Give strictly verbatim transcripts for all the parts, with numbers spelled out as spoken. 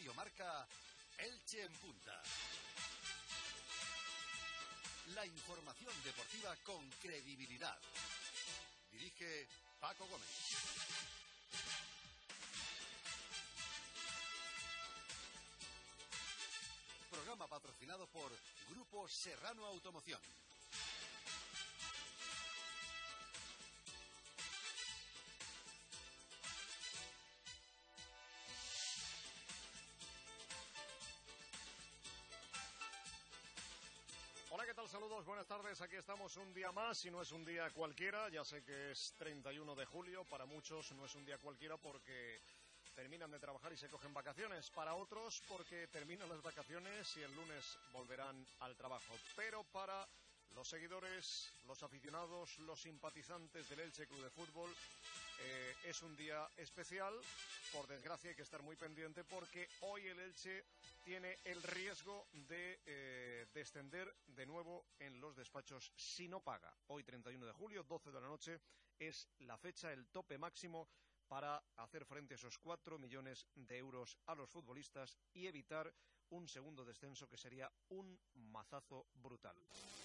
Radio Marca, Elche en Punta. La información deportiva con credibilidad. Dirige Paco Gómez. Programa patrocinado por Grupo Serrano Automoción. Hola, ¿qué tal? Saludos, buenas tardes. Aquí estamos un día más y no es un día cualquiera. Ya sé que es treinta y uno de julio. Para muchos no es un día cualquiera porque terminan de trabajar y se cogen vacaciones. Para otros porque terminan las vacaciones y el lunes volverán al trabajo. Pero para los seguidores, los aficionados, los simpatizantes del Elche Club de Fútbol, eh, es un día especial. Por desgracia hay que estar muy pendiente porque hoy el Elche tiene el riesgo de eh, descender de nuevo en los despachos si no paga. Hoy, treinta y uno de julio, doce de la noche, es la fecha, el tope máximo para hacer frente a esos cuatro millones de euros a los futbolistas y evitar un segundo descenso que sería un mazazo brutal.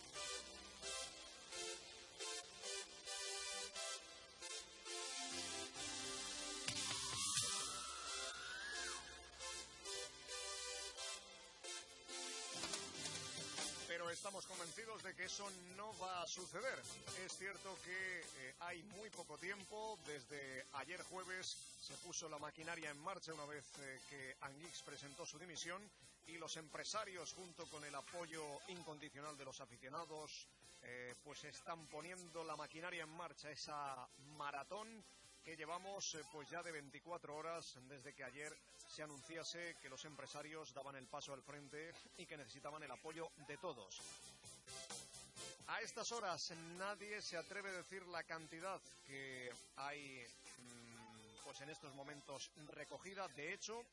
Pero estamos convencidos de que eso no va a suceder. Es cierto que eh, hay muy poco tiempo. Desde ayer jueves se puso la maquinaria en marcha una vez eh, que Anguix presentó su dimisión y los empresarios, junto con el apoyo incondicional de los aficionados, eh, pues están poniendo la maquinaria en marcha, esa maratón que llevamos eh, pues ya de veinticuatro horas desde que ayer se anunciase que los empresarios daban el paso al frente y que necesitaban el apoyo de todos. A estas horas nadie se atreve a decir la cantidad que hay mmm, pues en estos momentos recogida. De hecho,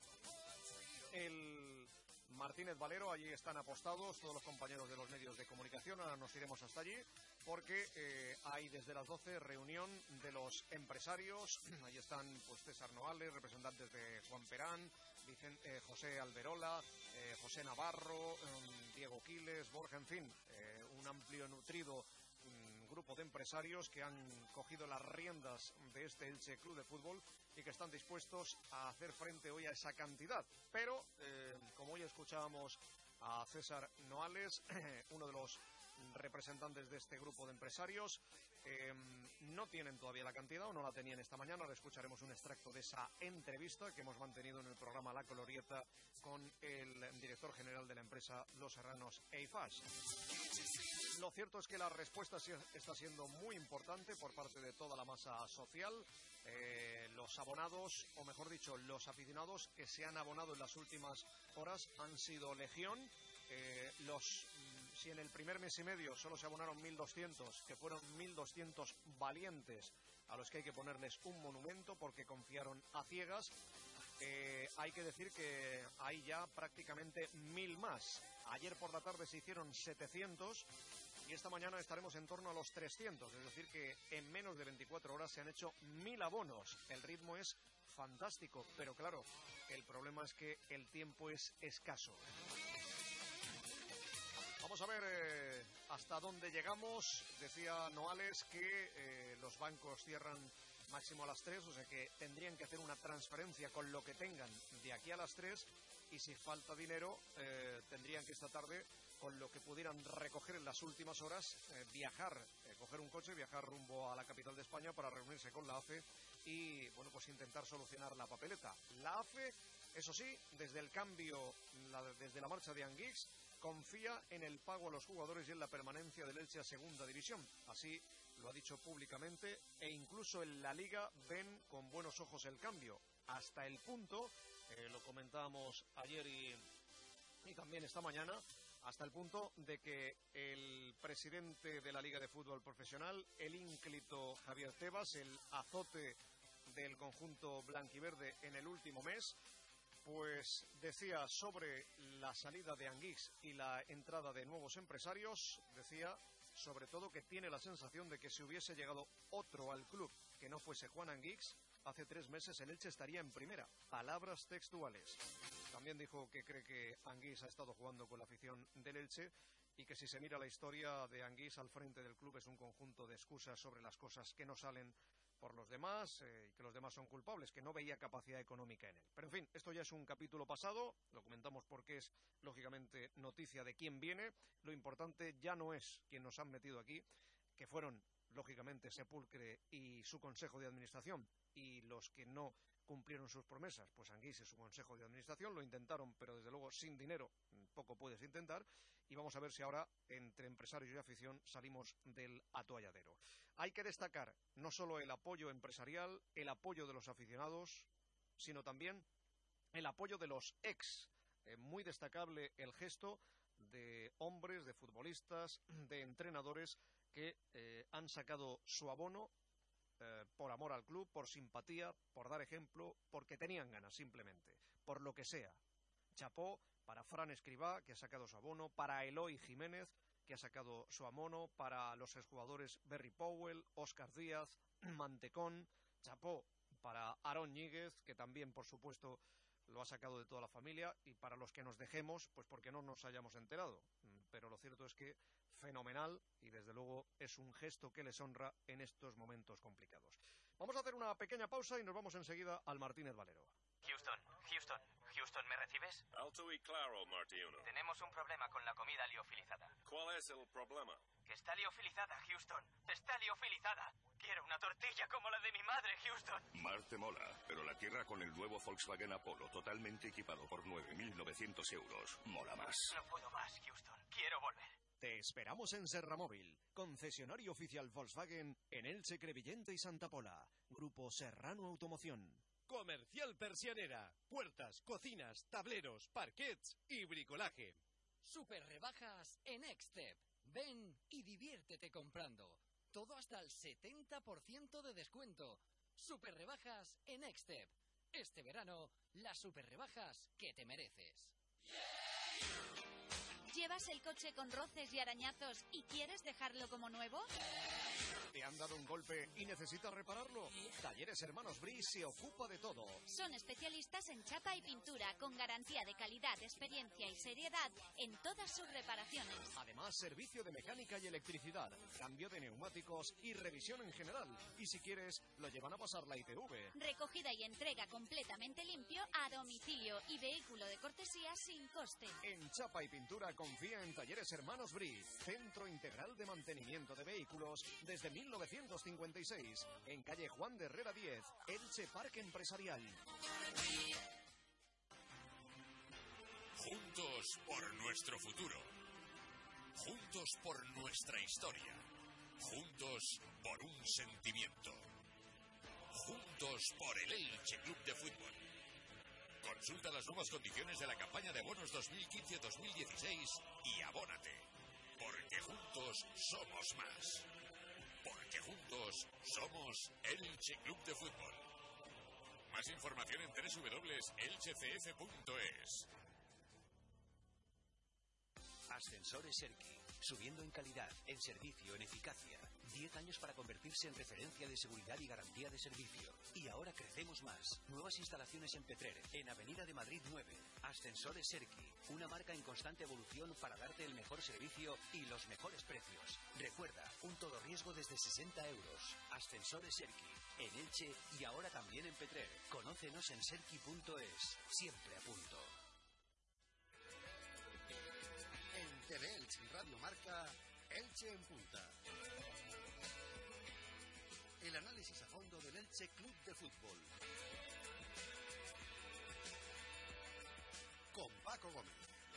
el Martínez Valero, allí están apostados todos los compañeros de los medios de comunicación. Ahora nos iremos hasta allí porque eh, hay desde las doce reunión de los empresarios. Allí están pues César Noales, representantes de Juan Perán, Vicente, eh, José Alberola, eh, José Navarro, eh, Diego Quiles, Borja, en fin, eh, un amplio nutrido un grupo de empresarios que han cogido las riendas de este Elche Club de Fútbol y que están dispuestos a hacer frente hoy a esa cantidad. Pero, eh, como hoy escuchábamos a César Noales, uno de los representantes de este grupo de empresarios, eh, no tienen todavía la cantidad o no la tenían esta mañana. Ahora escucharemos un extracto de esa entrevista que hemos mantenido en el programa La Glorieta con el director general de la empresa Los Serranos Eiffage. Lo cierto es que la respuesta está siendo muy importante por parte de toda la masa social. Eh, los abonados, o mejor dicho, los aficionados que se han abonado en las últimas horas han sido legión. Eh, los, si en el primer mes y medio solo se abonaron mil doscientos, que fueron mil doscientos valientes a los que hay que ponerles un monumento porque confiaron a ciegas, eh, hay que decir que hay ya prácticamente mil más. Ayer por la tarde se hicieron setecientos y esta mañana estaremos en torno a los trescientos, es decir que en menos de veinticuatro horas se han hecho mil abonos. El ritmo es fantástico, pero claro, el problema es que el tiempo es escaso. Vamos a ver eh, hasta dónde llegamos. Decía Noales que eh, los bancos cierran máximo a las tres, o sea que tendrían que hacer una transferencia con lo que tengan de aquí a las tres y si falta dinero eh, tendrían que esta tarde, con lo que pudieran recoger en las últimas horas, eh, viajar, eh, coger un coche, viajar rumbo a la capital de España para reunirse con la A F E y, bueno, pues intentar solucionar la papeleta. La A F E, eso sí, desde el cambio, la, desde la marcha de Anguix, confía en el pago a los jugadores y en la permanencia del Elche a segunda división. Así lo ha dicho públicamente e incluso en la Liga ven con buenos ojos el cambio. Hasta el punto, eh, lo comentábamos ayer y, y también esta mañana, hasta el punto de que el presidente de la Liga de Fútbol Profesional, el ínclito Javier Tebas, el azote del conjunto blanquiverde en el último mes, pues decía sobre la salida de Anguix y la entrada de nuevos empresarios, decía sobre todo que tiene la sensación de que si hubiese llegado otro al club que no fuese Juan Anguix, hace tres meses el Elche estaría en primera. Palabras textuales. También dijo que cree que Anguís ha estado jugando con la afición del Elche y que si se mira la historia de Anguís al frente del club es un conjunto de excusas sobre las cosas que no salen por los demás eh, y que los demás son culpables, que no veía capacidad económica en él. Pero en fin, esto ya es un capítulo pasado, lo comentamos porque es lógicamente noticia de quién viene. Lo importante ya no es quién nos han metido aquí, que fueron lógicamente Sepulcre y su consejo de administración, y los que no cumplieron sus promesas, pues Anguís y su consejo de administración lo intentaron, pero desde luego sin dinero poco puedes intentar, y vamos a ver si ahora entre empresarios y afición salimos del atolladero. Hay que destacar no solo el apoyo empresarial, el apoyo de los aficionados, sino también el apoyo de los ex. Eh, muy destacable el gesto de hombres, de futbolistas, de entrenadores que eh, han sacado su abono eh, por amor al club, por simpatía, por dar ejemplo, porque tenían ganas simplemente, por lo que sea. Chapó para Fran Escribá, que ha sacado su abono, para Eloy Jiménez, que ha sacado su abono, para los exjugadores Berry Powell, Óscar Díaz, Mantecón. Chapó para Aarón Ñíguez, que también, por supuesto, lo ha sacado de toda la familia, y para los que nos dejemos, pues porque no nos hayamos enterado. Pero lo cierto es que fenomenal, y desde luego es un gesto que les honra en estos momentos complicados. Vamos a hacer una pequeña pausa y nos vamos enseguida al Martínez Valero. Houston, Houston, Houston, ¿me recibes? Alto y claro, Martino. Tenemos un problema con la comida liofilizada. ¿Cuál es el problema? Que está liofilizada, Houston. Está liofilizada. Quiero una tortilla como la de mi madre, Houston. Marte mola, pero la tierra con el nuevo Volkswagen Apollo totalmente equipado por nueve mil novecientos euros. Mola más. No puedo más, Houston. Quiero volver. Te esperamos en Serramóvil, concesionario oficial Volkswagen en Elche, Crevillente y Santa Pola. Grupo Serrano Automoción. Comercial Persianera. Puertas, cocinas, tableros, parquets y bricolaje. Super rebajas en Extep. Ven y diviértete comprando. Todo hasta el setenta por ciento de descuento. Super rebajas en Extep. Este verano, las super rebajas que te mereces. ¿Llevas el coche con roces y arañazos y quieres dejarlo como nuevo? ¿Te han dado un golpe y necesitas repararlo? Talleres Hermanos Bri se ocupa de todo. Son especialistas en chapa y pintura, con garantía de calidad, experiencia y seriedad en todas sus reparaciones. Además, servicio de mecánica y electricidad, cambio de neumáticos y revisión en general. Y si quieres, lo llevan a pasar la I T V. Recogida y entrega completamente limpio a domicilio y vehículo de cortesía sin coste. En chapa y pintura confía en Talleres Hermanos Bri, Centro Integral de Mantenimiento de Vehículos desde mil novecientos cincuenta y seis, en calle Juan de Herrera diez, Elche Parque Empresarial. Juntos por nuestro futuro. Juntos por nuestra historia. Juntos por un sentimiento. Juntos por el Elche Club de Fútbol. Consulta las nuevas condiciones de la campaña de bonos dos mil quince dos mil dieciséis y abónate. Porque juntos somos más. Porque juntos somos Elche Club de Fútbol. Más información en doble u doble u doble u punto elche c f punto es. Ascensores Serki, subiendo en calidad, en servicio, en eficacia. Diez años para convertirse en referencia de seguridad y garantía de servicio. Y ahora crecemos más. Nuevas instalaciones en Petrer, en Avenida de Madrid nueve. Ascensores Serki, una marca en constante evolución para darte el mejor servicio y los mejores precios. Recuerda, un todo riesgo desde sesenta euros. Ascensores Serki, en Elche y ahora también en Petrer. Conócenos en serki punto es. Siempre a punto. En T V Elche Radio Marca, Elche en Punta. El análisis a fondo del Elche Club de Fútbol. Con Paco Gómez.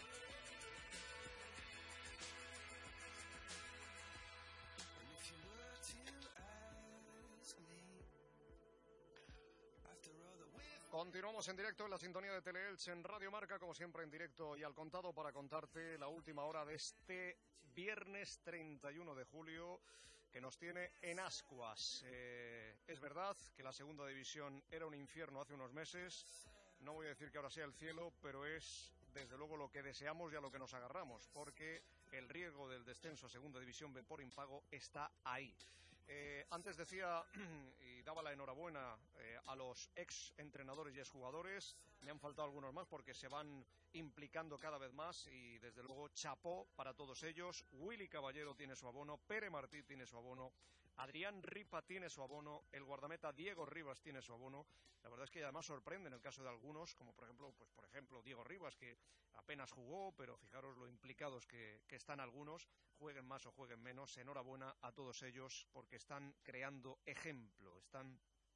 Continuamos en directo en la sintonía de Teleelche en Radio Marca, como siempre en directo y al contado para contarte la última hora de este viernes treinta y uno de julio que nos tiene en ascuas. Eh, es verdad que la segunda división era un infierno hace unos meses, no voy a decir que ahora sea el cielo, pero es desde luego lo que deseamos y a lo que nos agarramos, porque el riesgo del descenso a segunda división B por impago está ahí. Eh, antes decía, y y daba la enhorabuena eh, a los ex entrenadores y exjugadores. Me han faltado algunos más porque se van implicando cada vez más y desde luego chapó para todos ellos. Willy Caballero tiene su abono, Pere Martí tiene su abono, Adrián Ripa tiene su abono, el guardameta Diego Rivas tiene su abono. La verdad es que además sorprende en el caso de algunos, como por ejemplo, pues por ejemplo Diego Rivas, que apenas jugó, pero fijaros lo implicados que, que están algunos, jueguen más o jueguen menos. Enhorabuena a todos ellos porque están creando ejemplo, están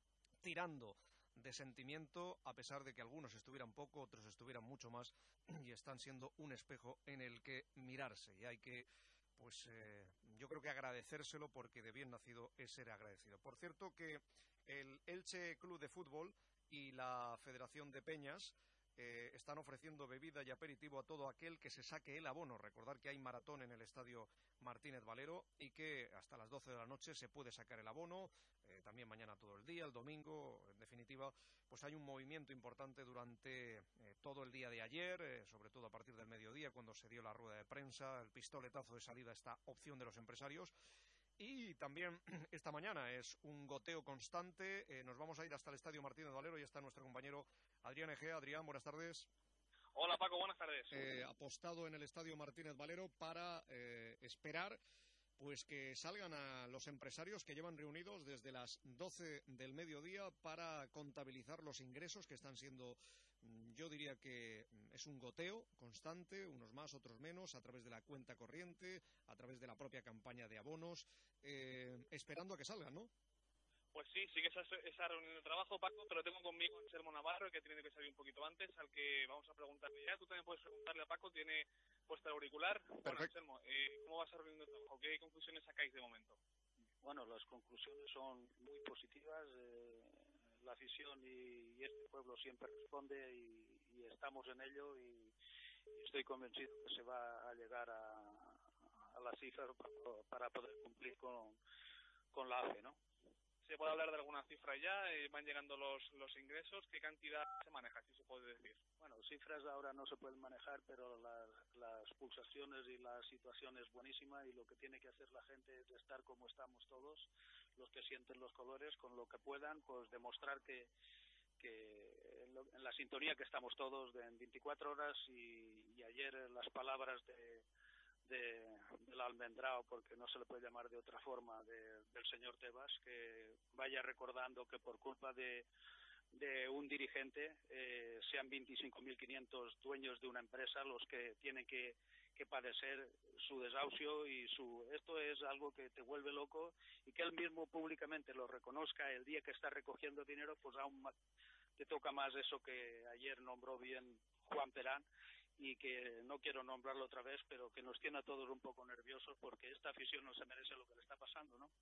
tirando de sentimiento, a pesar de que algunos estuvieran poco, otros estuvieran mucho más, y están siendo un espejo en el que mirarse, y hay que, pues eh, yo creo que agradecérselo, porque de bien nacido es ser agradecido. Por cierto que el Elche Club de Fútbol y la Federación de Peñas eh, están ofreciendo bebida y aperitivo a todo aquel que se saque el abono. Recordar que hay maratón en el Estadio Martínez Valero y que hasta las doce de la noche se puede sacar el abono, eh, también mañana todo el día, el domingo. En definitiva, pues hay un movimiento importante durante eh, todo el día de ayer, eh, sobre todo a partir del mediodía, cuando se dio la rueda de prensa, el pistoletazo de salida a esta opción de los empresarios. Y también esta mañana es un goteo constante. Eh, nos vamos a ir hasta el Estadio Martínez Valero y está nuestro compañero Adrián Egea. Adrián, buenas tardes. Hola Paco, buenas tardes. Eh, apostado en el Estadio Martínez Valero para eh, esperar pues que salgan a los empresarios que llevan reunidos desde las doce del mediodía para contabilizar los ingresos, que están siendo, yo diría que es un goteo constante, unos más, otros menos, a través de la cuenta corriente, a través de la propia campaña de abonos, eh, esperando a que salgan, ¿no? Pues sí, sí que esa, esa reunión de trabajo, Paco, pero tengo conmigo a Anselmo Navarro, que tiene que salir un poquito antes, al que vamos a preguntarle ya. Tú también puedes preguntarle a Paco, tiene puesta el auricular. Bueno, Anselmo, eh, ¿cómo va esa reunión de trabajo? ¿Qué conclusiones sacáis de momento? Bueno, las conclusiones son muy positivas. Eh, la afición y, y este pueblo siempre responde y, y estamos en ello y, y estoy convencido que se va a llegar a, a la cifra para, para poder cumplir con, con la A F E, ¿no? ¿Se puede hablar de alguna cifra ya? Eh, ¿Van llegando los, los ingresos? ¿Qué cantidad se maneja, si se puede decir? Bueno, cifras ahora no se pueden manejar, pero las, las pulsaciones y la situación es buenísima y lo que tiene que hacer la gente es estar como estamos todos, los que sienten los colores, con lo que puedan, pues demostrar que, que en, lo, en la sintonía que estamos todos de en veinticuatro horas y, y ayer las palabras de... De, del almendrado, porque no se le puede llamar de otra forma, de, del señor Tebas, que vaya recordando que por culpa de, de un dirigente eh, sean veinticinco mil quinientos dueños de una empresa los que tienen que, que padecer su desahucio y su esto es algo que te vuelve loco, y que él mismo públicamente lo reconozca el día que está recogiendo dinero, pues aún más, te toca más eso que ayer nombró bien Juan Perán, y que no quiero nombrarlo otra vez, pero que nos tiene a todos un poco nerviosos porque esta afición no se merece lo que le está pasando, ¿no?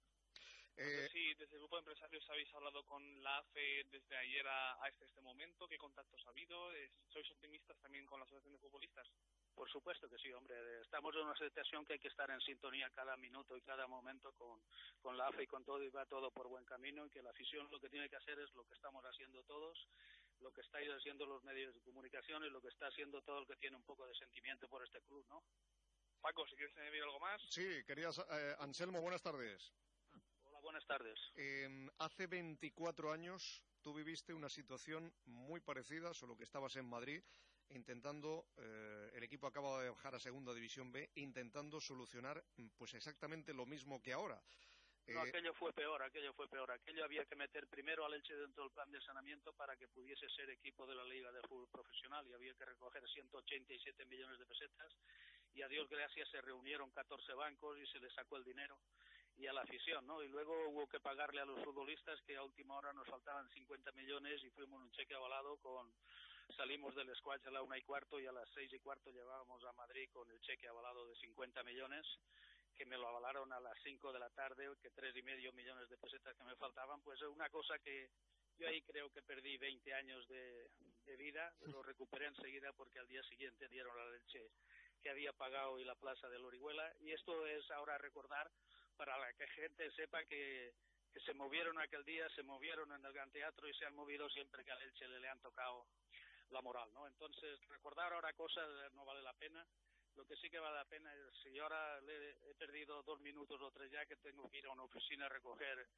Eh... Sí, desde el grupo de empresarios habéis hablado con la A F E desde ayer a, a este, este momento. ¿Qué contactos ha habido? ¿Sois optimistas también con la Asociación de Futbolistas? Por supuesto que sí, hombre. Estamos en una situación que hay que estar en sintonía cada minuto y cada momento con, con la A F E y con todo, y va todo por buen camino, y que la afición lo que tiene que hacer es lo que estamos haciendo todos, lo que estáis haciendo los medios de comunicación y lo que está haciendo todo el que tiene un poco de sentimiento por este club, ¿no? Paco, si quieres añadir algo más. Sí, querías, eh, Anselmo, buenas tardes. Hola, buenas tardes. Eh, hace veinticuatro años tú viviste una situación muy parecida, solo que estabas en Madrid, intentando, eh, el equipo acaba de bajar a Segunda División B, intentando solucionar pues exactamente lo mismo que ahora. No, aquello fue peor, aquello fue peor. Aquello había que meter primero al Elche dentro del plan de saneamiento para que pudiese ser equipo de la Liga de Fútbol Profesional, y había que recoger ciento ochenta y siete millones de pesetas, y a Dios gracias se reunieron catorce bancos y se les sacó el dinero, y a la afición, ¿no? Y luego hubo que pagarle a los futbolistas, que a última hora nos faltaban cincuenta millones, y fuimos un cheque avalado con... Salimos del squash a la una y cuarto y a las seis y cuarto llevábamos a Madrid con el cheque avalado de cincuenta millones, que me lo avalaron a las cinco de la tarde, que tres y medio millones de pesetas que me faltaban. Pues es una cosa que yo ahí creo que perdí veinte años de, de vida, lo recuperé enseguida porque al día siguiente dieron la leche que había pagado y la plaza del Orihuela, y esto es ahora recordar para que la gente sepa que, que se movieron aquel día, se movieron en el Gran Teatro y se han movido siempre que al Elche le, le han tocado la moral, ¿no? Entonces, recordar ahora cosas no vale la pena. Lo que sí que vale la pena es, si ahora le he perdido dos minutos o tres ya, que tengo que ir a una oficina a recoger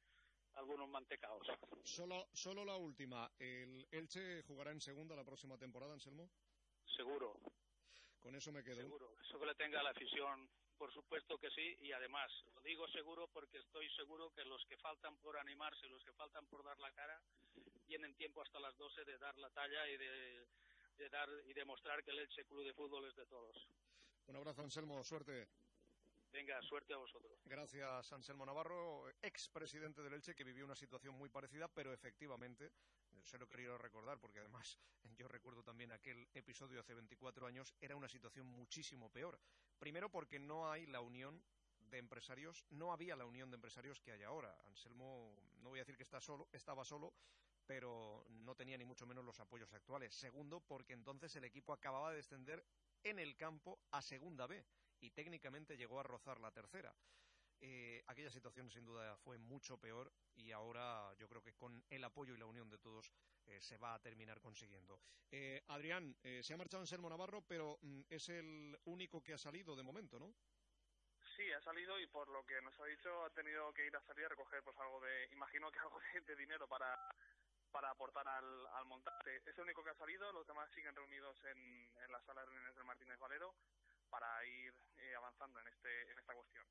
algunos mantecaos. Solo, solo la última. ¿El Elche jugará en segunda la próxima temporada, Anselmo? Seguro. Con eso me quedo. Seguro. Eso que le tenga la afición, por supuesto que sí. Y además, lo digo seguro porque estoy seguro que los que faltan por animarse, los que faltan por dar la cara, tienen tiempo hasta las doce de dar la talla y de, de dar y demostrar que el Elche Club de Fútbol es de todos. Un abrazo, Anselmo. Suerte. Venga, suerte a vosotros. Gracias, Anselmo Navarro, expresidente del Elche, que vivió una situación muy parecida, pero efectivamente, se lo he querido recordar, porque además yo recuerdo también aquel episodio hace veinticuatro años, era una situación muchísimo peor. Primero porque no hay la unión de empresarios, no había la unión de empresarios que hay ahora. Anselmo, no voy a decir que está solo, estaba solo, pero no tenía ni mucho menos los apoyos actuales. Segundo, porque entonces el equipo acababa de descender en el campo a Segunda B, y técnicamente llegó a rozar la tercera. Eh, aquella situación sin duda fue mucho peor y ahora yo creo que con el apoyo y la unión de todos eh, se va a terminar consiguiendo. Eh, Adrián, eh, se ha marchado Anselmo Navarro, pero mm, es el único que ha salido de momento, ¿no? Sí, ha salido y por lo que nos ha dicho ha tenido que ir a salir a recoger pues algo de, imagino que algo de, de dinero para para aportar al, al montaje. Es el único que ha salido, los demás siguen reunidos en, en la sala de reuniones del Martínez Valero para ir eh, avanzando en este en esta cuestión.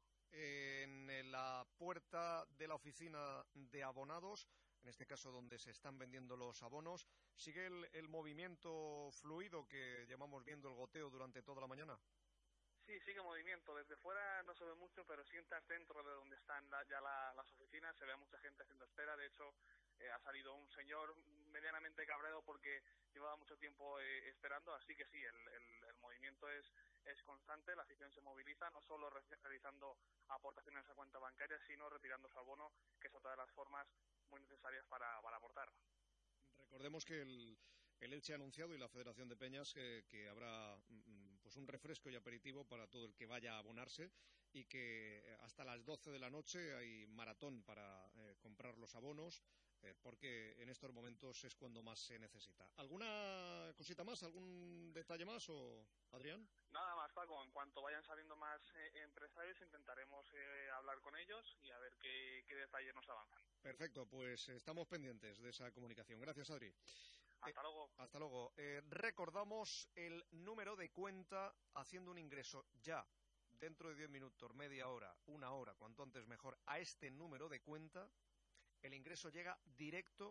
En la puerta de la oficina de abonados, en este caso donde se están vendiendo los abonos, ¿sigue el, el movimiento fluido que llevamos viendo, el goteo durante toda la mañana? Sí, sigue movimiento. Desde fuera no se ve mucho, pero si entras dentro de donde están la, ya la, las oficinas, se ve a mucha gente haciendo espera. De hecho, eh, ha salido un señor medianamente cabreado porque llevaba mucho tiempo eh, esperando, así que sí, el, el, el movimiento es, es constante, la afición se moviliza, no solo re realizando aportaciones a cuenta bancaria, sino retirando su abono, que es otra de las formas muy necesarias para, para aportar. Recordemos que el, el Elche ha anunciado, y la Federación de Peñas, que, que habrá pues un refresco y aperitivo para todo el que vaya a abonarse, y que hasta las doce de la noche hay maratón para eh, comprar los abonos, eh, porque en estos momentos es cuando más se necesita. ¿Alguna cosita más, algún detalle más, o Adrián? Nada más, Paco. En cuanto vayan saliendo más eh, empresarios, intentaremos eh, hablar con ellos y a ver qué, qué detalles nos avanzan. Perfecto, pues estamos pendientes de esa comunicación. Gracias, Adri. Hasta eh, luego. Hasta luego. Eh, recordamos el número de cuenta haciendo un ingreso ya, dentro de diez minutos, media hora, una hora, cuanto antes mejor, a este número de cuenta. El ingreso llega directo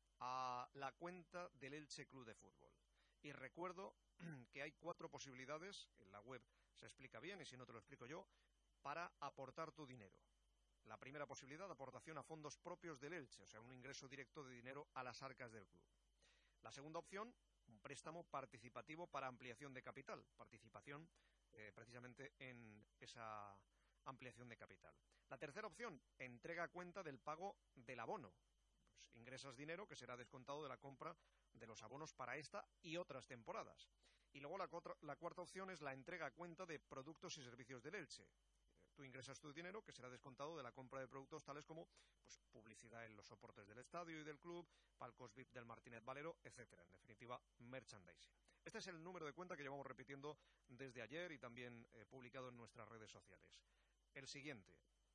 a la cuenta del Elche Club de Fútbol. Y recuerdo que hay cuatro posibilidades, en la web se explica bien, y si no te lo explico yo, para aportar tu dinero. La primera posibilidad, aportación a fondos propios del Elche, o sea, un ingreso directo de dinero a las arcas del club. La segunda opción, un préstamo participativo para ampliación de capital, participación eh, precisamente en esa ampliación de capital. La tercera opción, entrega a cuenta del pago del abono. Pues ingresas dinero que será descontado de la compra de los abonos para esta y otras temporadas. Y luego la, la cuarta opción es la entrega a cuenta de productos y servicios del Elche. Tú ingresas tu dinero que será descontado de la compra de productos tales como pues, publicidad en los soportes del estadio y del club, palcos V I P del Martínez Valero, etcétera. En definitiva, merchandising. Este es el número de cuenta que llevamos repitiendo desde ayer y también eh, publicado en nuestras redes sociales. El siguiente,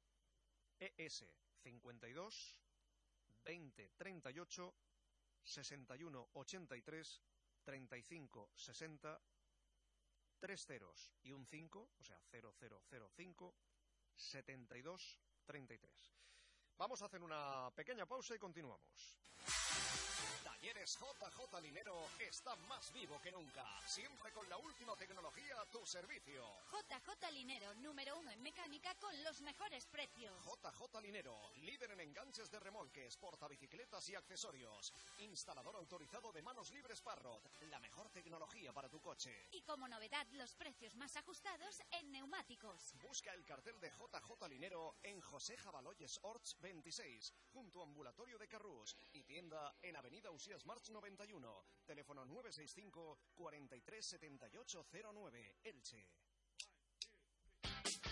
E S cincuenta y dos, veinte, treinta y ocho, sesenta y uno, ochenta y tres, treinta y cinco, sesenta, tres ceros y un cinco, o sea, cero cero cero cinco, setenta y dos, treinta y tres. Vamos a hacer una pequeña pausa y continuamos. Talleres J J Linero está más vivo que nunca, siempre con la última tecnología a tu servicio. J J Linero, número uno en mecánica con los mejores precios. J J Linero, líder en enganches de remolques, portabicicletas y accesorios. Instalador autorizado de manos libres Parrot, la mejor tecnología para tu coche. Y como novedad, los precios más ajustados en neumáticos. Busca el cartel de J J Linero en José Jabaloyes Orts veintiséis, junto a Ambulatorio de Carrús, y tienda en Avenida Usías March noventa y uno, teléfono nueve seis cinco, cuarenta y tres, setenta y ocho cero nueve, Elche.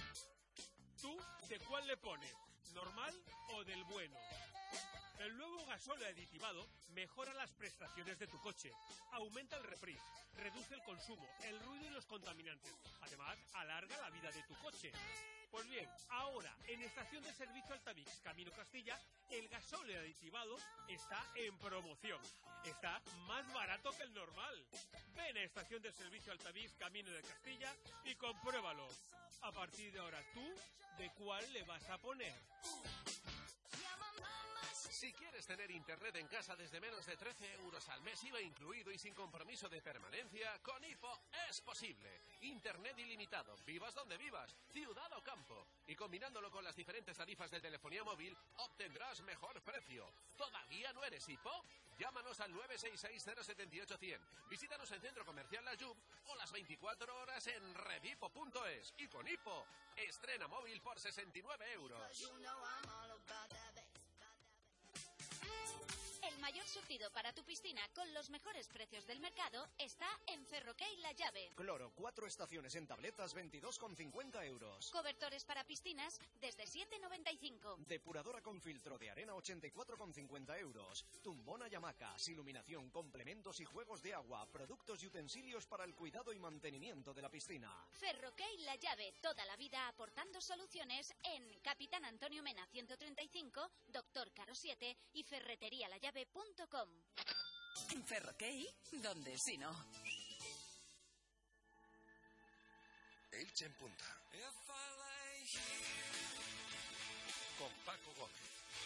¿Tú de cuál le pones? ¿Normal o del bueno? El nuevo gasóleo aditivado mejora las prestaciones de tu coche, aumenta el refresh, reduce el consumo, el ruido y los contaminantes. Además, alarga la vida de tu coche. Pues bien, ahora, en Estación de Servicio Altavix, Camino Castilla, el gasóleo aditivado está en promoción. Está más barato que el normal. Ven a Estación de Servicio Altavix, Camino de Castilla y compruébalo. A partir de ahora, ¿tú de cuál le vas a poner? Si quieres tener internet en casa desde menos de trece euros al mes, I V A incluido y sin compromiso de permanencia, con Hipo es posible. Internet ilimitado, vivas donde vivas, ciudad o campo. Y combinándolo con las diferentes tarifas de telefonía móvil, obtendrás mejor precio. ¿Todavía no eres Hipo? Llámanos al nueve seis seis cero siete ocho cero cero. Visítanos en Centro Comercial La Jub o las veinticuatro horas en redhipo punto es. Y con Hipo, estrena móvil por sesenta y nueve euros. El mayor surtido para tu piscina con los mejores precios del mercado está en Ferroquey La Llave. Cloro, cuatro estaciones en tabletas, veintidós con cincuenta euros. Cobertores para piscinas desde siete noventa y cinco. Depuradora con filtro de arena, ochenta y cuatro con cincuenta euros. Tumbona y hamacas, iluminación, complementos y juegos de agua, productos y utensilios para el cuidado y mantenimiento de la piscina. Ferroquey La Llave, toda la vida aportando soluciones en Capitán Antonio Mena ciento treinta y cinco, Doctor Caro siete y ferretería la llave punto com. En Ferroquey, donde si no. Elche en punta. Con Paco Gómez.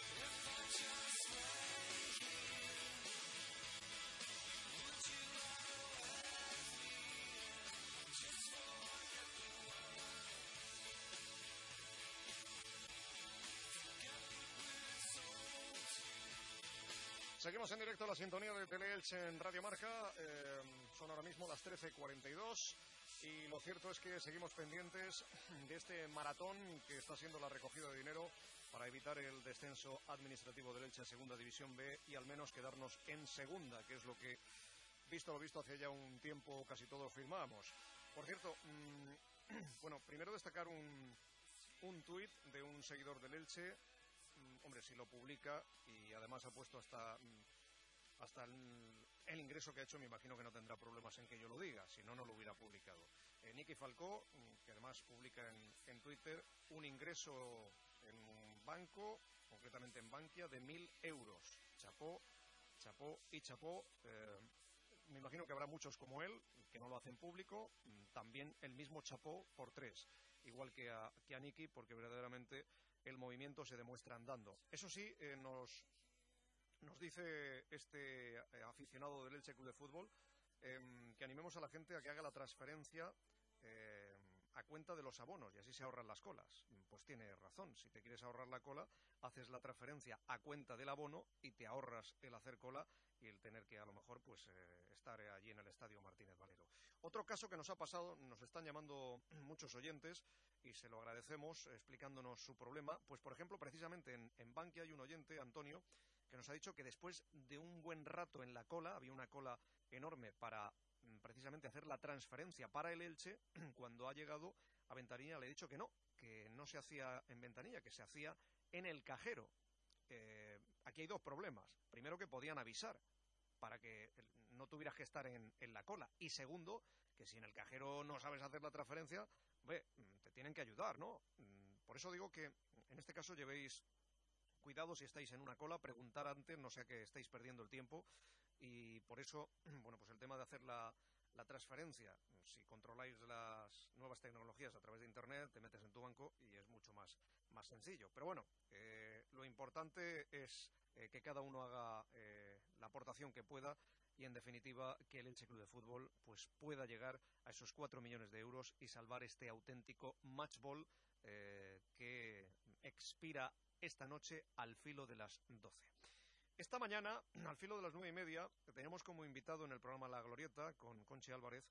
Seguimos en directo a la sintonía de Teleelche en Radio Marca. Eh, son ahora mismo las trece cuarenta y dos y lo cierto es que seguimos pendientes de este maratón que está siendo la recogida de dinero para evitar el descenso administrativo del Elche a Segunda División B y al menos quedarnos en Segunda, que es lo que, visto lo visto, hace ya un tiempo casi todos firmábamos. Por cierto, mmm, bueno, primero destacar un, un tuit de un seguidor del Elche. Hombre, si lo publica y además ha puesto hasta, hasta el, el ingreso que ha hecho, me imagino que no tendrá problemas en que yo lo diga, si no, no lo hubiera publicado. Eh, Nicky Falcó, que además publica en, en Twitter un ingreso en un banco, concretamente en Bankia, de mil euros. Chapó, chapó y chapó. Eh, me imagino que habrá muchos como él, que no lo hacen público. También el mismo chapó por tres, igual que a, que a Nicky, porque verdaderamente el movimiento se demuestra andando. Eso sí, eh, nos, nos dice este eh, aficionado del Elche Club de Fútbol eh, que animemos a la gente a que haga la transferencia eh, a cuenta de los abonos y así se ahorran las colas. Pues tiene razón, si te quieres ahorrar la cola, haces la transferencia a cuenta del abono y te ahorras el hacer cola y el tener que a lo mejor pues eh, estar allí en el Estadio Martínez Valero. Otro caso que nos ha pasado, nos están llamando muchos oyentes y se lo agradecemos explicándonos su problema. Pues por ejemplo, precisamente en, en Bankia hay un oyente, Antonio, que nos ha dicho que después de un buen rato en la cola, había una cola enorme para precisamente hacer la transferencia para el Elche, cuando ha llegado a Ventanilla le he dicho que no, que no se hacía en Ventanilla, que se hacía en el cajero. Eh, aquí hay dos problemas. Primero, que podían avisar para que no tuvieras que estar en, en la cola. Y segundo, que si en el cajero no sabes hacer la transferencia, ve, te tienen que ayudar, ¿no? Por eso digo que en este caso llevéis cuidado si estáis en una cola, preguntar antes, no sea que estéis perdiendo el tiempo. Y por eso, bueno, pues el tema de hacer la, la transferencia, si controláis las nuevas tecnologías a través de Internet, te metes en tu banco y es mucho más, más sencillo. Pero bueno, eh, lo importante es eh, que cada uno haga eh, la aportación que pueda y, en definitiva, que el Elche Club de Fútbol pues pueda llegar a esos cuatro millones de euros y salvar este auténtico match ball eh, que expira esta noche al filo de las doce. Esta mañana, al filo de las nueve y media, tenemos como invitado en el programa La Glorieta, con Conchi Álvarez,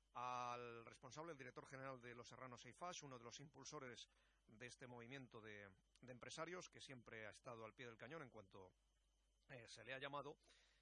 al responsable, el director general de Los Serranos Eiffage, uno de los impulsores de este movimiento de, de empresarios, que siempre ha estado al pie del cañón en cuanto eh, se le ha llamado.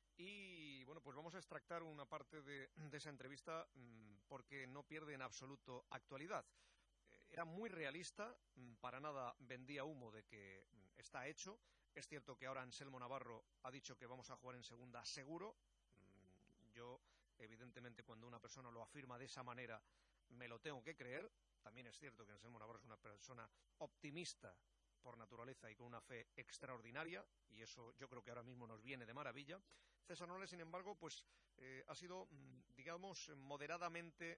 Y bueno, pues vamos a extractar una parte de, de esa entrevista mmm, porque no pierde en absoluto actualidad. Eh, era muy realista, mmm, para nada vendía humo de que mmm, está hecho. Es cierto que ahora Anselmo Navarro ha dicho que vamos a jugar en segunda seguro. Yo, evidentemente, cuando una persona lo afirma de esa manera, me lo tengo que creer. También es cierto que Anselmo Navarro es una persona optimista por naturaleza y con una fe extraordinaria, y eso yo creo que ahora mismo nos viene de maravilla. César Nolés, sin embargo, pues eh, ha sido, digamos, moderadamente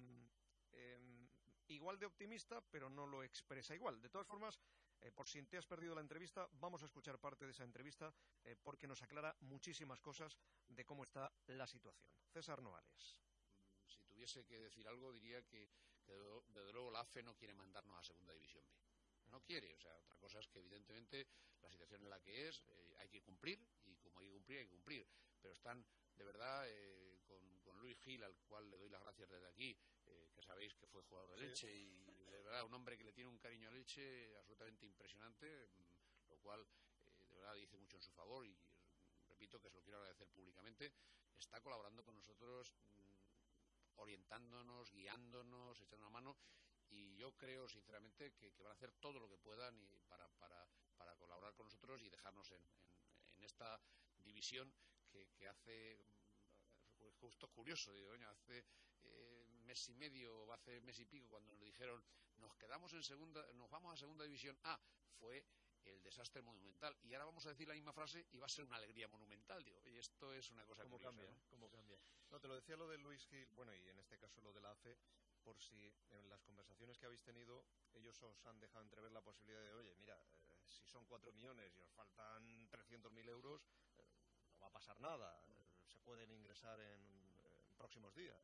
eh, igual de optimista, pero no lo expresa igual. De todas formas, eh, por si te has perdido la entrevista, vamos a escuchar parte de esa entrevista eh, porque nos aclara muchísimas cosas de cómo está la situación. César Nolés. Si tuviese que decir algo, diría que, que desde luego la A F E no quiere mandarnos a Segunda División B. No quiere, o sea, otra cosa es que evidentemente la situación en la que es, eh, hay que cumplir, y como hay que cumplir, hay que cumplir, pero están de verdad eh, con, con Luis Gil, al cual le doy las gracias desde aquí, eh, que sabéis que fue jugador de Elche, sí. Y de verdad un hombre que le tiene un cariño al Elche absolutamente impresionante, lo cual eh, de verdad dice mucho en su favor, y repito que se lo quiero agradecer públicamente. Está colaborando con nosotros, mmm, orientándonos, guiándonos, echando una mano. Y yo creo, sinceramente, que, que van a hacer todo lo que puedan y para, para, para colaborar con nosotros y dejarnos en, en, en esta división que, que hace, pues justo curioso, digo, coño, hace eh, mes y medio, hace mes y pico, cuando nos dijeron nos quedamos en segunda, nos vamos a segunda división A, fue el desastre monumental, y ahora vamos a decir la misma frase y va a ser una alegría monumental, digo, y esto es una cosa ¿Cómo curiosa, cambia, ¿no? ¿Cómo cambia? No, te lo decía lo de Luis Gil, bueno, y en este caso lo de la A F E, por si en las conversaciones que habéis tenido ellos os han dejado entrever la posibilidad de, oye, mira, eh, si son cuatro millones y os faltan trescientos mil euros, eh, no va a pasar nada, eh, se pueden ingresar en, en próximos días.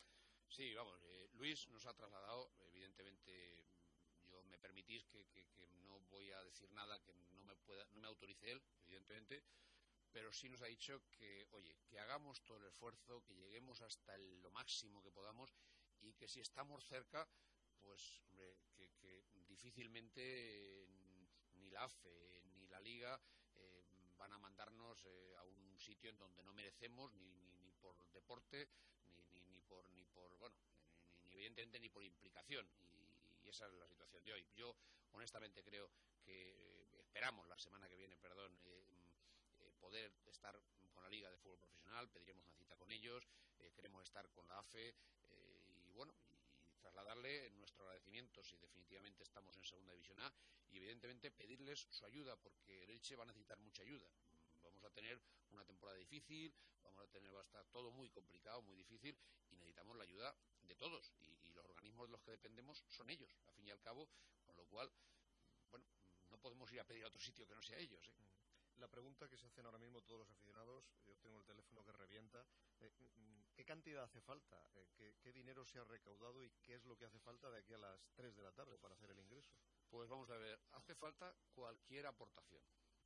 Sí, vamos, eh, Luis nos ha trasladado, evidentemente, yo me permitís que, que, que no voy a decir nada que no me pueda, no me autorice él, evidentemente, pero sí nos ha dicho que, oye, que hagamos todo el esfuerzo, que lleguemos hasta el, lo máximo que podamos, y que si estamos cerca, pues hombre, que, que difícilmente eh, ni la A F E ni la Liga eh, van a mandarnos eh, a un sitio en donde no merecemos, ni, ni, ni por deporte, ni, ni, ni por ni por bueno, ni, ni evidentemente ni por implicación, y, y esa es la situación de hoy. Yo honestamente creo que eh, esperamos la semana que viene, perdón, eh, eh, poder estar con la Liga de Fútbol Profesional, pediremos una cita con ellos, eh, queremos estar con la A F E, eh, y bueno, y trasladarle nuestro agradecimiento si definitivamente estamos en Segunda División A, y evidentemente pedirles su ayuda, porque el Elche va a necesitar mucha ayuda. Vamos a tener una temporada difícil, vamos a tener, va a estar todo muy complicado, muy difícil, y necesitamos la ayuda de todos, y, y los organismos de los que dependemos son ellos, al fin y al cabo, con lo cual, bueno, no podemos ir a pedir a otro sitio que no sea ellos, ¿eh? La pregunta que se hacen ahora mismo todos los aficionados, yo tengo el teléfono que revienta, eh, ¿qué cantidad hace falta? Eh, ¿qué, ¿Qué dinero se ha recaudado y qué es lo que hace falta de aquí a las tres de la tarde para hacer el ingreso? Pues vamos a ver, hace falta cualquier aportación,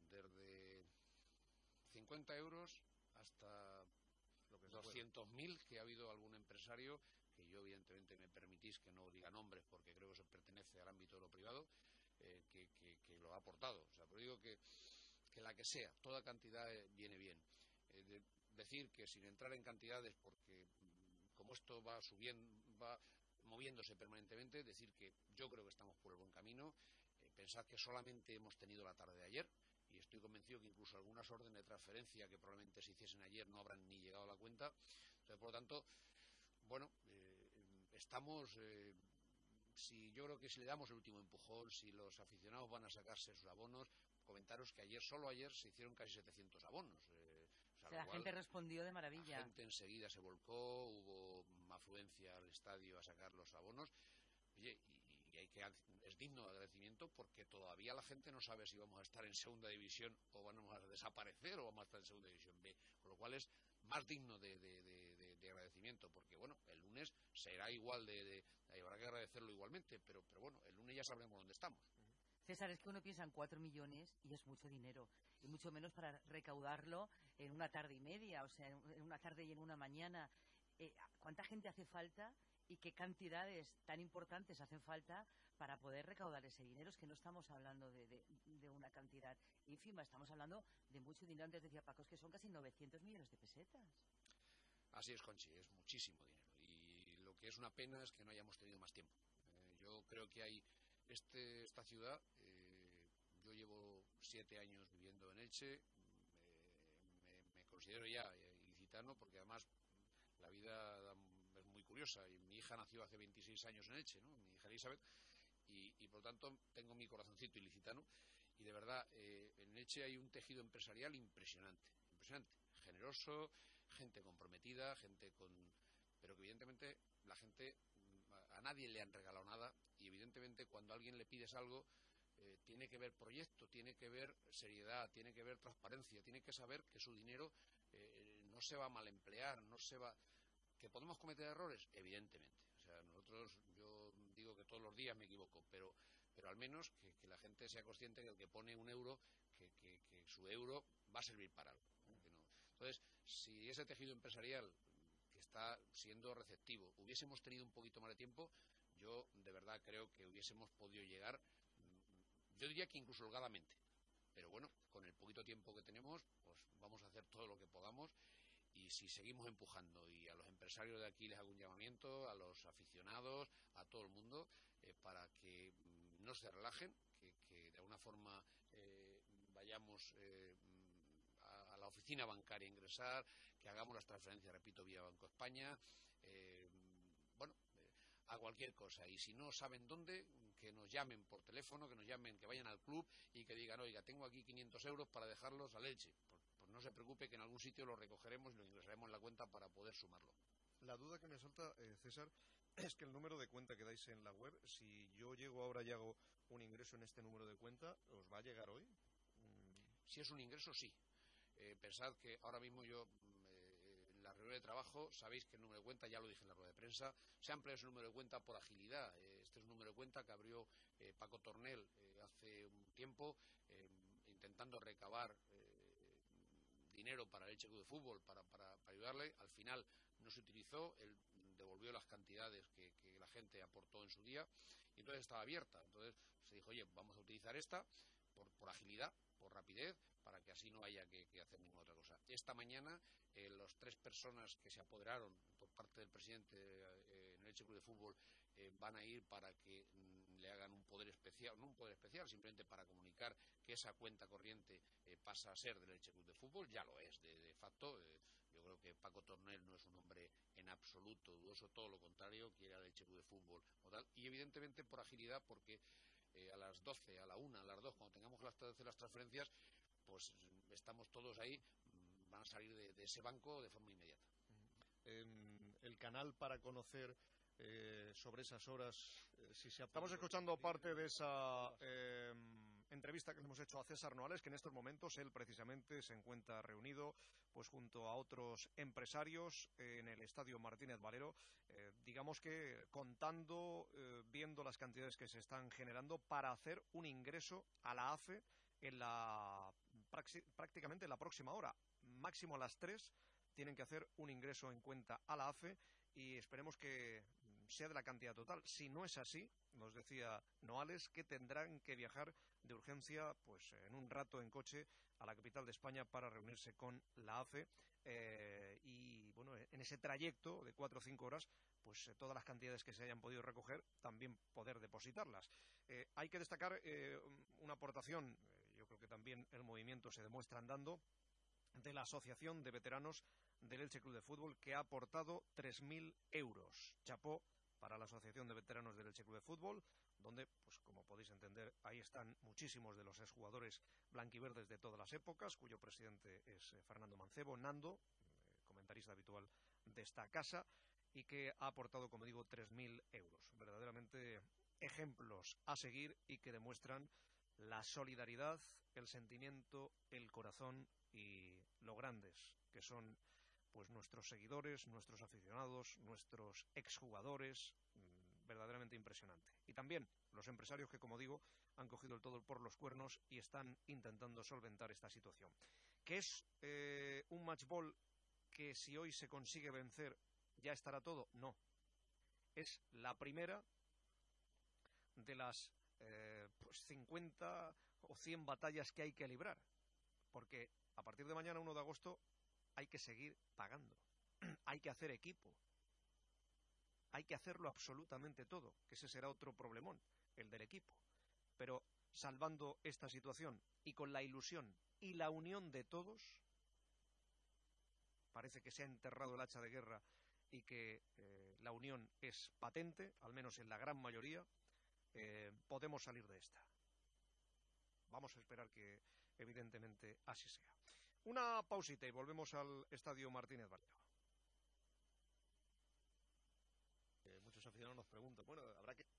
desde cincuenta euros hasta doscientos mil, que ha habido algún empresario, que yo evidentemente me permitís que no diga nombres porque creo que eso pertenece al ámbito de lo privado, eh, que, que, que lo ha aportado. O sea, pero digo que que la que sea, toda cantidad viene bien. Eh, de decir que sin entrar en cantidades, porque como esto va subiendo, va moviéndose permanentemente, decir que yo creo que estamos por el buen camino. Eh, pensad que solamente hemos tenido la tarde de ayer, y estoy convencido que incluso algunas órdenes de transferencia que probablemente se hiciesen ayer no habrán ni llegado a la cuenta. Entonces, por lo tanto, bueno, eh, estamos... Eh, si yo creo que si le damos el último empujón, si los aficionados van a sacarse sus abonos, comentaros que ayer, solo ayer, se hicieron casi setecientos abonos. Eh, o sea, o sea, la cual, gente respondió de maravilla. La gente enseguida se volcó, hubo afluencia al estadio a sacar los abonos. Oye, y, y hay que, es digno de agradecimiento, porque todavía la gente no sabe si vamos a estar en Segunda División o vamos a desaparecer o vamos a estar en Segunda División B. Con lo cual es más digno de, de, de, de, de agradecimiento, porque bueno, el lunes será igual de, de, de habrá que agradecerlo igualmente, pero, pero bueno, el lunes ya sabremos dónde estamos. César, es que uno piensa en cuatro millones y es mucho dinero, y mucho menos para recaudarlo en una tarde y media, o sea, en una tarde y en una mañana. Eh, ¿Cuánta gente hace falta y qué cantidades tan importantes hacen falta para poder recaudar ese dinero? Es que no estamos hablando de, de, de una cantidad ínfima, estamos hablando de mucho dinero. Antes decía Paco, es que son casi novecientos millones de pesetas. Así es, Conchi, es muchísimo dinero, y lo que es una pena es que no hayamos tenido más tiempo. Eh, yo creo que hay este, esta ciudad, eh, yo llevo siete años viviendo en Elche, eh, me, me considero ya ilicitano, porque además la vida es muy curiosa, y mi hija nació hace veintiséis años en Elche, ¿no? Mi hija Elizabeth, y, y por lo tanto tengo mi corazoncito ilicitano, y de verdad, eh, en Elche hay un tejido empresarial impresionante, impresionante, generoso, gente comprometida, gente con... pero que evidentemente la gente, a nadie le han regalado nada, y evidentemente cuando a alguien le pides algo, eh, tiene que ver proyecto, tiene que ver seriedad, tiene que ver transparencia, tiene que saber que su dinero eh, no se va a mal emplear, no se va... ¿Que podemos cometer errores? Evidentemente. O sea, nosotros, yo digo que todos los días me equivoco, pero pero al menos que, que la gente sea consciente que el que pone un euro, que, que, que su euro va a servir para algo, ¿no? Que no. Entonces, si ese tejido empresarial que está siendo receptivo, hubiésemos tenido un poquito más de tiempo, yo de verdad creo que hubiésemos podido llegar, yo diría que incluso holgadamente, pero bueno, con el poquito tiempo que tenemos, pues vamos a hacer todo lo que podamos. Y si seguimos empujando, y a los empresarios de aquí les hago un llamamiento, a los aficionados, a todo el mundo, eh, para que mm, no se relajen, que, que de alguna forma eh, vayamos eh, a, a la oficina bancaria a ingresar, que hagamos las transferencias, repito, vía Banco España, eh, bueno, eh, a cualquier cosa. Y si no saben dónde, que nos llamen por teléfono, que nos llamen, que vayan al club y que digan, oiga, tengo aquí quinientos euros para dejarlos a Elche. No se preocupe, que en algún sitio lo recogeremos y lo ingresaremos en la cuenta para poder sumarlo. La duda que me salta, eh, César, es que el número de cuenta que dais en la web, si yo llego ahora y hago un ingreso en este número de cuenta, ¿os va a llegar hoy? Mm. Si es un ingreso, sí. Eh, pensad que ahora mismo yo, eh, en la reunión de trabajo, sabéis que el número de cuenta, ya lo dije en la rueda de prensa, se ha ampliado ese número de cuenta por agilidad. Eh, este es un número de cuenta que abrió eh, Paco Tornel eh, hace un tiempo, eh, intentando recabar dinero para el Elche Club de Fútbol, para, para, para ayudarle. Al final no se utilizó, él devolvió las cantidades que, que la gente aportó en su día, y entonces estaba abierta. Entonces se dijo, oye, vamos a utilizar esta por, por agilidad, por rapidez, para que así no haya que, que hacer ninguna otra cosa. Esta mañana, eh, las tres personas que se apoderaron por parte del presidente eh, en el Elche Club de Fútbol eh, van a ir para que mm, le hagan un poder especial, no un poder especial, simplemente para comunicar que esa cuenta corriente eh, pasa a ser del Elche Club de Fútbol. Ya lo es, de, de facto. Eh, yo creo que Paco Tornel no es un hombre en absoluto dudoso, todo lo contrario, quiere al Elche Club de Fútbol o tal. Y evidentemente por agilidad, porque eh, a las doce, a la una, a las dos, cuando tengamos las, las transferencias, pues estamos todos ahí, van a salir de, de ese banco de forma inmediata. Eh, el canal para conocer eh, sobre esas horas, eh, si se estamos escuchando parte de esa eh, entrevista que le hemos hecho a César Noales, que en estos momentos él precisamente se encuentra reunido pues junto a otros empresarios eh, en el Estadio Martínez Valero, eh, digamos que contando, eh, viendo las cantidades que se están generando para hacer un ingreso a la A F E en la prácticamente en la próxima hora, máximo a las tres tienen que hacer un ingreso en cuenta a la A F E, y esperemos que sea de la cantidad total. Si no es así, nos decía Noales que tendrán que viajar de urgencia pues en un rato en coche a la capital de España para reunirse con la A F E, eh, y bueno, en ese trayecto de cuatro o cinco horas pues eh, todas las cantidades que se hayan podido recoger también poder depositarlas. Eh, hay que destacar eh, una aportación, eh, yo creo que también el movimiento se demuestra andando, de la Asociación de Veteranos del Elche Club de Fútbol, que ha aportado tres mil euros. Chapó para la Asociación de Veteranos del Elche Club de Fútbol, donde, pues como podéis entender, ahí están muchísimos de los exjugadores blanquiverdes de todas las épocas, cuyo presidente es eh, Fernando Mancebo, Nando, eh, comentarista habitual de esta casa, y que ha aportado, como digo, tres mil euros. Verdaderamente ejemplos a seguir y que demuestran la solidaridad, el sentimiento, el corazón y lo grandes que son pues nuestros seguidores, nuestros aficionados, nuestros exjugadores, mmm, verdaderamente impresionante. Y también los empresarios que, como digo, han cogido el toro por los cuernos y están intentando solventar esta situación. ¿Que es eh, un matchball que si hoy se consigue vencer ya estará todo? No. Es la primera de las eh, pues cincuenta o cien batallas que hay que librar, porque a partir de mañana, uno de agosto, hay que seguir pagando, hay que hacer equipo, hay que hacerlo absolutamente todo, que ese será otro problemón, el del equipo. Pero salvando esta situación y con la ilusión y la unión de todos, parece que se ha enterrado el hacha de guerra y que eh, la unión es patente, al menos en la gran mayoría, eh, podemos salir de esta. Vamos a esperar que evidentemente así sea. Una pausita y volvemos al Estadio Martínez Valero. Eh, muchos aficionados nos preguntan, bueno, habrá que...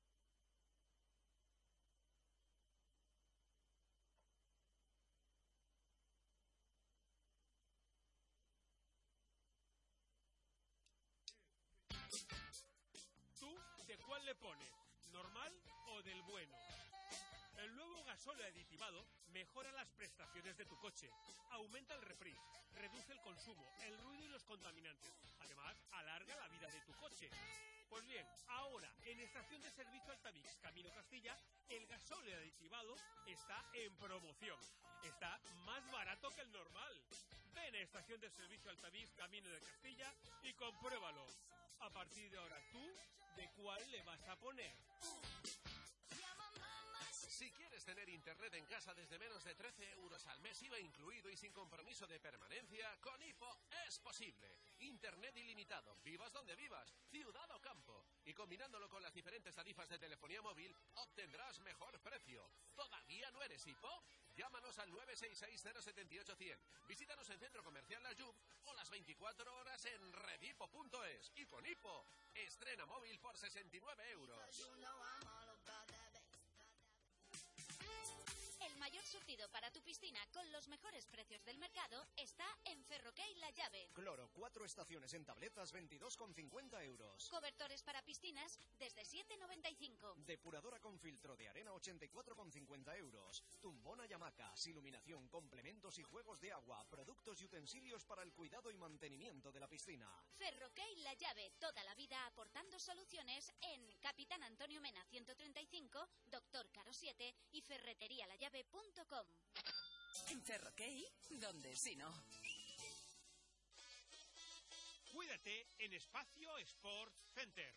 ¿Tú de cuál le pones? ¿Normal o del bueno? El nuevo gasóleo aditivado mejora las prestaciones de tu coche, aumenta el refriz, reduce el consumo, el ruido y los contaminantes. Además, alarga la vida de tu coche. Pues bien, ahora, en Estación de Servicio Altavix, Camino Castilla, el gasóleo aditivado está en promoción. Está más barato que el normal. Ven a Estación de Servicio Altavix, Camino de Castilla y compruébalo. A partir de ahora, ¿tú de cuál le vas a poner? Si quieres tener internet en casa desde menos de trece euros al mes, I V A incluido y sin compromiso de permanencia, con Hipo es posible. Internet ilimitado, vivas donde vivas, ciudad o campo. Y combinándolo con las diferentes tarifas de telefonía móvil, obtendrás mejor precio. ¿Todavía no eres Hipo? Llámanos al nueve seis seis cero siete ocho cero cero. Visítanos en Centro Comercial La Jub o las veinticuatro horas en redipo punto es. Y con Hipo, estrena móvil por sesenta y nueve euros. El mayor surtido para tu piscina con los mejores precios del mercado está en Ferroquey La Llave. Cloro, cuatro estaciones en tabletas, veintidós con cincuenta euros. Cobertores para piscinas desde siete noventa y cinco. Depuradora con filtro de arena, ochenta y cuatro con cincuenta euros. Tumbona y hamacas, iluminación, complementos y juegos de agua, productos y utensilios para el cuidado y mantenimiento de la piscina. Ferroquey La Llave, toda la vida aportando soluciones en Capitán Antonio Mena ciento treinta y cinco, Doctor Caro siete y ferretería la llave punto com. En Ferroquey, donde si no. Cuídate en Espacio Sports Center.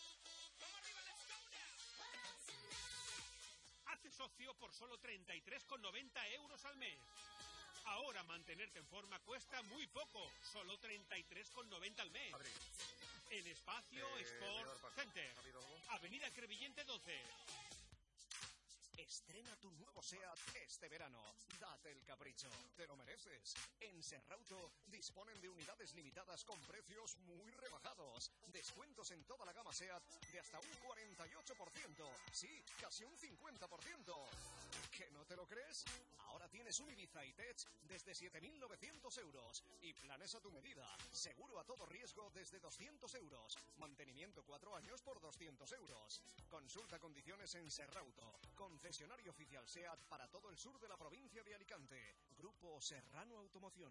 Hazte socio por solo treinta y tres con noventa euros al mes. Ahora mantenerte en forma cuesta muy poco, solo treinta y tres con noventa al mes. Abre. En Espacio Eh, Sports Center, Avenida Crevillente doce. Estrena tu nuevo SEAT este verano. Date el capricho, te lo mereces. En Serrauto disponen de unidades limitadas con precios muy rebajados. Descuentos en toda la gama SEAT de hasta un cuarenta y ocho por ciento. Sí, casi un cincuenta por ciento. ¿Que no te lo crees? Ahora tienes un Ibiza e-Tech desde siete mil novecientos euros. Y planes a tu medida. Seguro a todo riesgo desde doscientos euros. Mantenimiento cuatro años por doscientos euros. Consulta condiciones en Serrauto. Concesionario oficial SEAT para todo el sur de la provincia de Alicante. Grupo Serrano Automoción.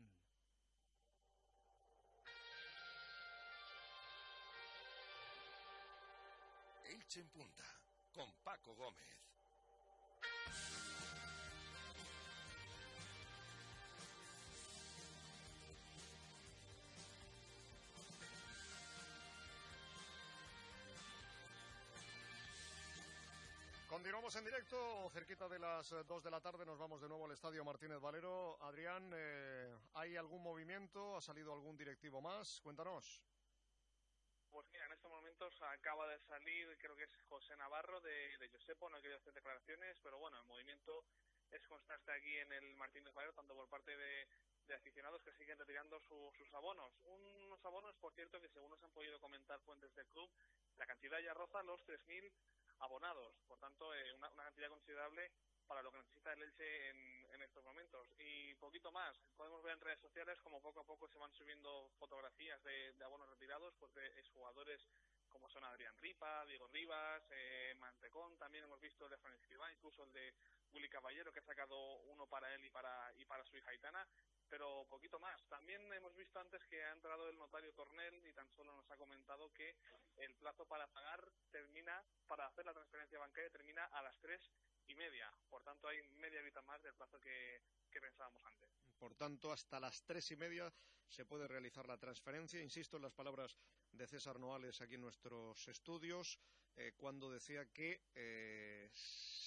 Elche en Punta, con Paco Gómez. Continuamos en directo, cerquita de las dos de la tarde nos vamos de nuevo al Estadio Martínez Valero. Adrián, eh, ¿hay algún movimiento? ¿Ha salido algún directivo más? Cuéntanos. Pues mira, en estos momentos acaba de salir, creo que es José Navarro de, de Josepo, no he querido hacer declaraciones, pero bueno, el movimiento es constante aquí en el Martínez Valero, tanto por parte de, de aficionados que siguen retirando su, sus abonos. Unos abonos, por cierto, que según nos han podido comentar fuentes del club, la cantidad ya roza los tres mil abonados, por tanto eh, una, una cantidad considerable para lo que necesita el Elche en, en estos momentos. Y poquito más, podemos ver en redes sociales como poco a poco se van subiendo fotografías de, de abonos retirados, pues de exjugadores como son Adrián Ripa, Diego Rivas, eh, Mantecón, también hemos visto el de Fran Escribá, incluso el de Willy Caballero, que ha sacado uno para él y para y para su hija Aitana, pero poquito más. También hemos visto antes que ha entrado el notario Cornell y tan solo nos ha comentado que el plazo para pagar termina, para hacer la transferencia bancaria termina a las tres y media. Por tanto, hay media horita más del plazo que, que pensábamos antes. Por tanto, hasta las tres y media se puede realizar la transferencia. Insisto en las palabras de César Noales aquí en nuestros estudios, eh, cuando decía que eh,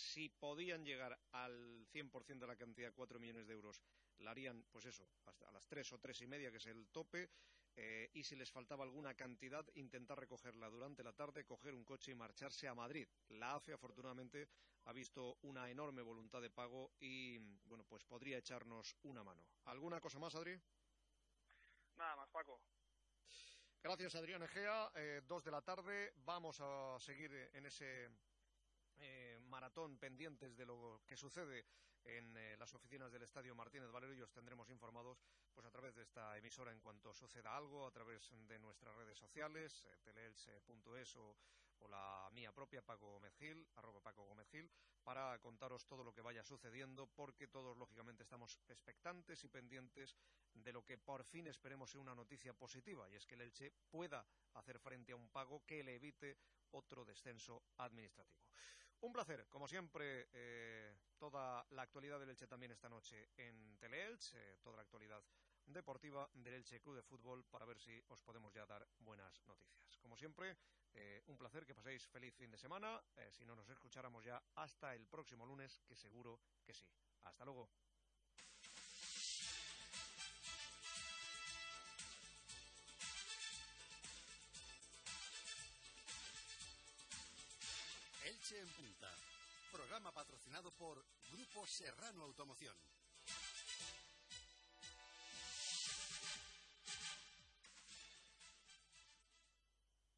si podían llegar al cien por ciento de la cantidad, cuatro millones de euros, la harían, pues eso, hasta a las tres o tres y media, que es el tope, eh, y si les faltaba alguna cantidad, intentar recogerla durante la tarde, coger un coche y marcharse a Madrid. La A F E, afortunadamente, ha visto una enorme voluntad de pago y, bueno, pues podría echarnos una mano. ¿Alguna cosa más, Adri? Nada más, Paco. Gracias, Adrián Egea. Eh, dos de la tarde. Vamos a seguir en ese eh, maratón pendientes de lo que sucede en eh, las oficinas del Estadio Martínez Valero, y os tendremos informados pues a través de esta emisora en cuanto suceda algo, a través de nuestras redes sociales, eh, teleelche punto es o, o la mía propia, Paco Gómez Gil, arroba Paco Gómez Gil, para contaros todo lo que vaya sucediendo, porque todos lógicamente estamos expectantes y pendientes de lo que por fin esperemos sea una noticia positiva, y es que el Elche pueda hacer frente a un pago que le evite otro descenso administrativo. Un placer, como siempre, eh, toda la actualidad del Elche también esta noche en Teleelch, eh, toda la actualidad deportiva del Elche Club de Fútbol, para ver si os podemos ya dar buenas noticias. Como siempre, eh, un placer, que paséis feliz fin de semana, eh, si no nos escucháramos ya hasta el próximo lunes, que seguro que sí. Hasta luego. Elche en Punta, programa patrocinado por Grupo Serrano Automoción.